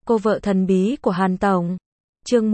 Cô vợ thần bí của Hàn Tổng. Chương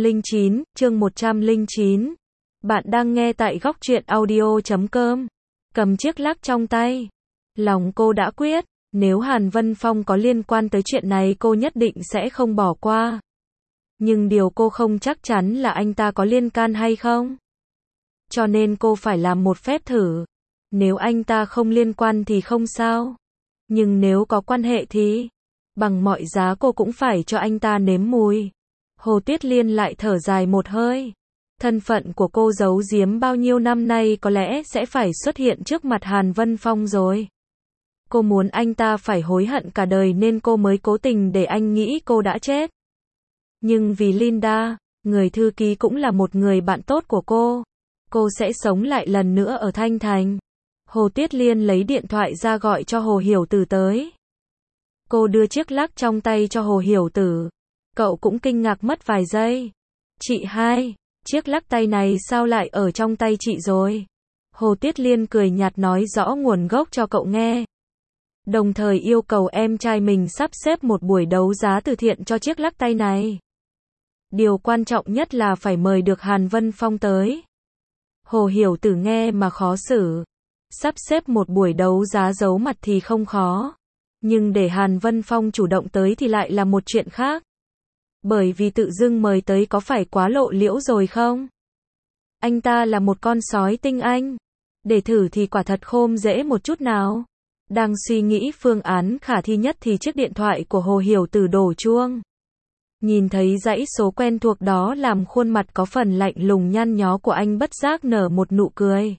109. Bạn đang nghe tại góc truyện audio.com. Cầm chiếc lắc trong tay. Lòng cô đã quyết, nếu Hàn Vân Phong có liên quan tới chuyện này cô nhất định sẽ không bỏ qua. Nhưng điều cô không chắc chắn là anh ta có liên can hay không. Cho nên cô phải làm một phép thử. Nếu anh ta không liên quan thì không sao. Nhưng nếu có quan hệ thì bằng mọi giá cô cũng phải cho anh ta nếm mùi. Hồ Tuyết Liên lại thở dài một hơi. Thân phận của cô giấu giếm bao nhiêu năm nay có lẽ sẽ phải xuất hiện trước mặt Hàn Vân Phong rồi. Cô muốn anh ta phải hối hận cả đời nên cô mới cố tình để anh nghĩ cô đã chết. Nhưng vì Linda, người thư ký cũng là một người bạn tốt của cô sẽ sống lại lần nữa ở Thanh Thành. Hồ Tuyết Liên lấy điện thoại ra gọi cho Hồ Hiểu Tử tới. Cô đưa chiếc lắc trong tay cho Hồ Hiểu Tử. Cậu cũng kinh ngạc mất vài giây. Chị hai, chiếc lắc tay này sao lại ở trong tay chị rồi? Hồ Tuyết Liên cười nhạt nói rõ nguồn gốc cho cậu nghe. Đồng thời yêu cầu em trai mình sắp xếp một buổi đấu giá từ thiện cho chiếc lắc tay này. Điều quan trọng nhất là phải mời được Hàn Vân Phong tới. Hồ Hiểu Tử nghe mà khó xử. Sắp xếp một buổi đấu giá giấu mặt thì không khó. Nhưng để Hàn Vân Phong chủ động tới thì lại là một chuyện khác. Bởi vì tự dưng mời tới có phải quá lộ liễu rồi không? Anh ta là một con sói tinh anh. Để thử thì quả thật khôm dễ một chút nào. Đang suy nghĩ phương án khả thi nhất thì chiếc điện thoại của Hồ Hiểu Tử đổ chuông. Nhìn thấy dãy số quen thuộc đó làm khuôn mặt có phần lạnh lùng nhăn nhó của anh bất giác nở một nụ cười.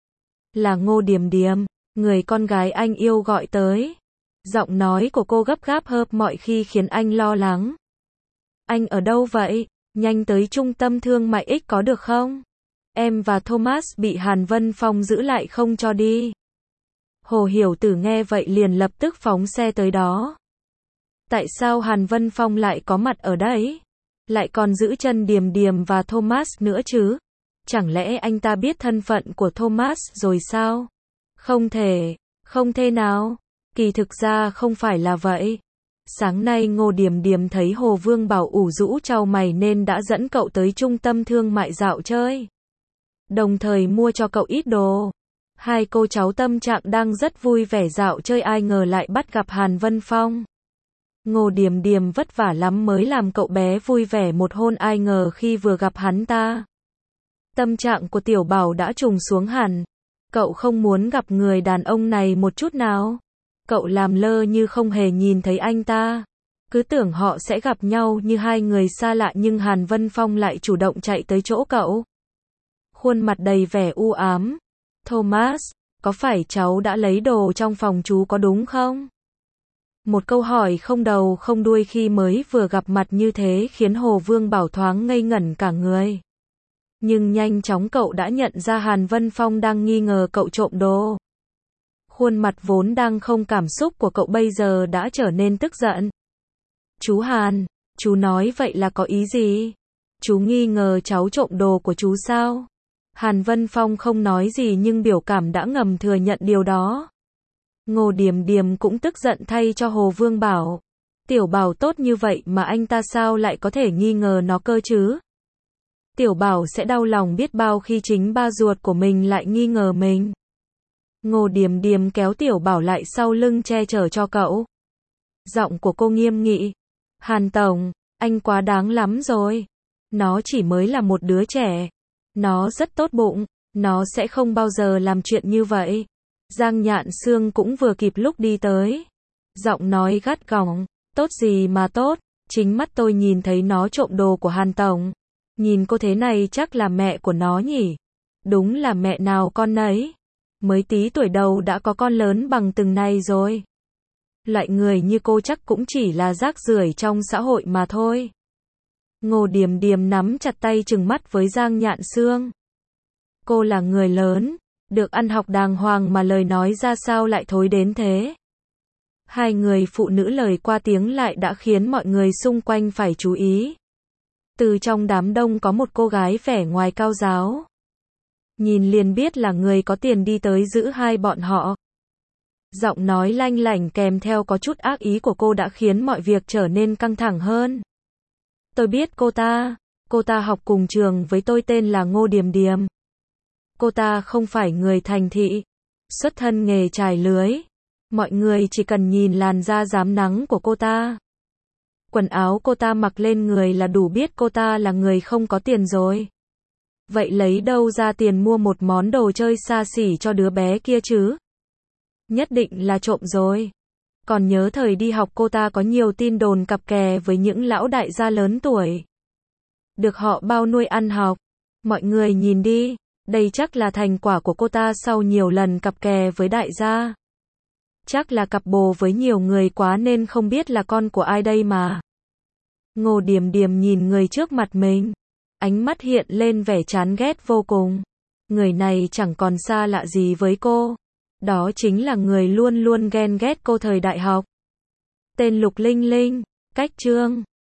Là Ngô Điềm Điềm, người con gái anh yêu gọi tới. Giọng nói của cô gấp gáp hơn mọi khi khiến anh lo lắng. Anh ở đâu vậy? Nhanh tới trung tâm thương mại X có được không? Em và Thomas bị Hàn Vân Phong giữ lại không cho đi. Hồ Hiểu Tử nghe vậy liền lập tức phóng xe tới đó. Tại sao Hàn Vân Phong lại có mặt ở đây? Lại còn giữ chân Điềm Điềm và Thomas nữa chứ? Chẳng lẽ anh ta biết thân phận của Thomas rồi sao? Không thể nào. Kỳ thực ra không phải là vậy. Sáng nay Ngô Điềm Điềm thấy Hồ Vương Bảo ủ rũ trao mày nên đã dẫn cậu tới trung tâm thương mại dạo chơi. Đồng thời mua cho cậu ít đồ. Hai cô cháu tâm trạng đang rất vui vẻ dạo chơi ai ngờ lại bắt gặp Hàn Vân Phong. Ngô Điềm Điềm vất vả lắm mới làm cậu bé vui vẻ một hôn ai ngờ khi vừa gặp hắn ta. Tâm trạng của Tiểu Bảo đã trùng xuống hẳn. Cậu không muốn gặp người đàn ông này một chút nào. Cậu làm lơ như không hề nhìn thấy anh ta. Cứ tưởng họ sẽ gặp nhau như hai người xa lạ nhưng Hàn Vân Phong lại chủ động chạy tới chỗ cậu. Khuôn mặt đầy vẻ u ám. Thomas, có phải cháu đã lấy đồ trong phòng chú có đúng không? Một câu hỏi không đầu không đuôi khi mới vừa gặp mặt như thế khiến Hồ Vương Bảo thoáng ngây ngẩn cả người. Nhưng nhanh chóng cậu đã nhận ra Hàn Vân Phong đang nghi ngờ cậu trộm đồ. Khuôn mặt vốn đang không cảm xúc của cậu bây giờ đã trở nên tức giận. Chú Hàn, chú nói vậy là có ý gì? Chú nghi ngờ cháu trộm đồ của chú sao? Hàn Vân Phong không nói gì nhưng biểu cảm đã ngầm thừa nhận điều đó. Ngô Điềm Điềm cũng tức giận thay cho Hồ Vương Bảo. Tiểu Bảo tốt như vậy mà anh ta sao lại có thể nghi ngờ nó cơ chứ? Tiểu Bảo sẽ đau lòng biết bao khi chính ba ruột của mình lại nghi ngờ mình. Ngô Điềm Điềm kéo Tiểu Bảo lại sau lưng che chở cho cậu. Giọng của cô nghiêm nghị. Hàn Tổng, anh quá đáng lắm rồi. Nó chỉ mới là một đứa trẻ. Nó rất tốt bụng. Nó sẽ không bao giờ làm chuyện như vậy. Giang Nhạn Sương cũng vừa kịp lúc đi tới. Giọng nói gắt gỏng. Tốt gì mà tốt. Chính mắt tôi nhìn thấy nó trộm đồ của Hàn Tổng. Nhìn cô thế này chắc là mẹ của nó nhỉ. Đúng là mẹ nào con nấy. Mới tí tuổi đầu đã có con lớn bằng từng này rồi. Loại người như cô chắc cũng chỉ là rác rưởi trong xã hội mà thôi. Ngô Điềm Điềm nắm chặt tay trừng mắt với Giang Nhạn Sương. Cô là người lớn, được ăn học đàng hoàng mà lời nói ra sao lại thối đến thế. Hai người phụ nữ lời qua tiếng lại đã khiến mọi người xung quanh phải chú ý. Từ trong đám đông có một cô gái vẻ ngoài cao ráo. Nhìn liền biết là người có tiền đi tới giữ hai bọn họ. Giọng nói lanh lảnh kèm theo có chút ác ý của cô đã khiến mọi việc trở nên căng thẳng hơn. Tôi biết cô ta học cùng trường với tôi tên là Ngô Điềm Điềm. Cô ta không phải người thành thị, xuất thân nghề trải lưới. Mọi người chỉ cần nhìn làn da rám nắng của cô ta. Quần áo cô ta mặc lên người là đủ biết cô ta là người không có tiền rồi. Vậy lấy đâu ra tiền mua một món đồ chơi xa xỉ cho đứa bé kia chứ? Nhất định là trộm rồi. Còn nhớ thời đi học cô ta có nhiều tin đồn cặp kè với những lão đại gia lớn tuổi. Được họ bao nuôi ăn học. Mọi người nhìn đi, đây chắc là thành quả của cô ta sau nhiều lần cặp kè với đại gia. Chắc là cặp bồ với nhiều người quá nên không biết là con của ai đây mà. Ngô Điềm Điềm nhìn người trước mặt mình. Ánh mắt hiện lên vẻ chán ghét vô cùng. Người này chẳng còn xa lạ gì với cô. Đó chính là người luôn luôn ghen ghét cô thời đại học. Tên Lục Linh Linh, cách chương.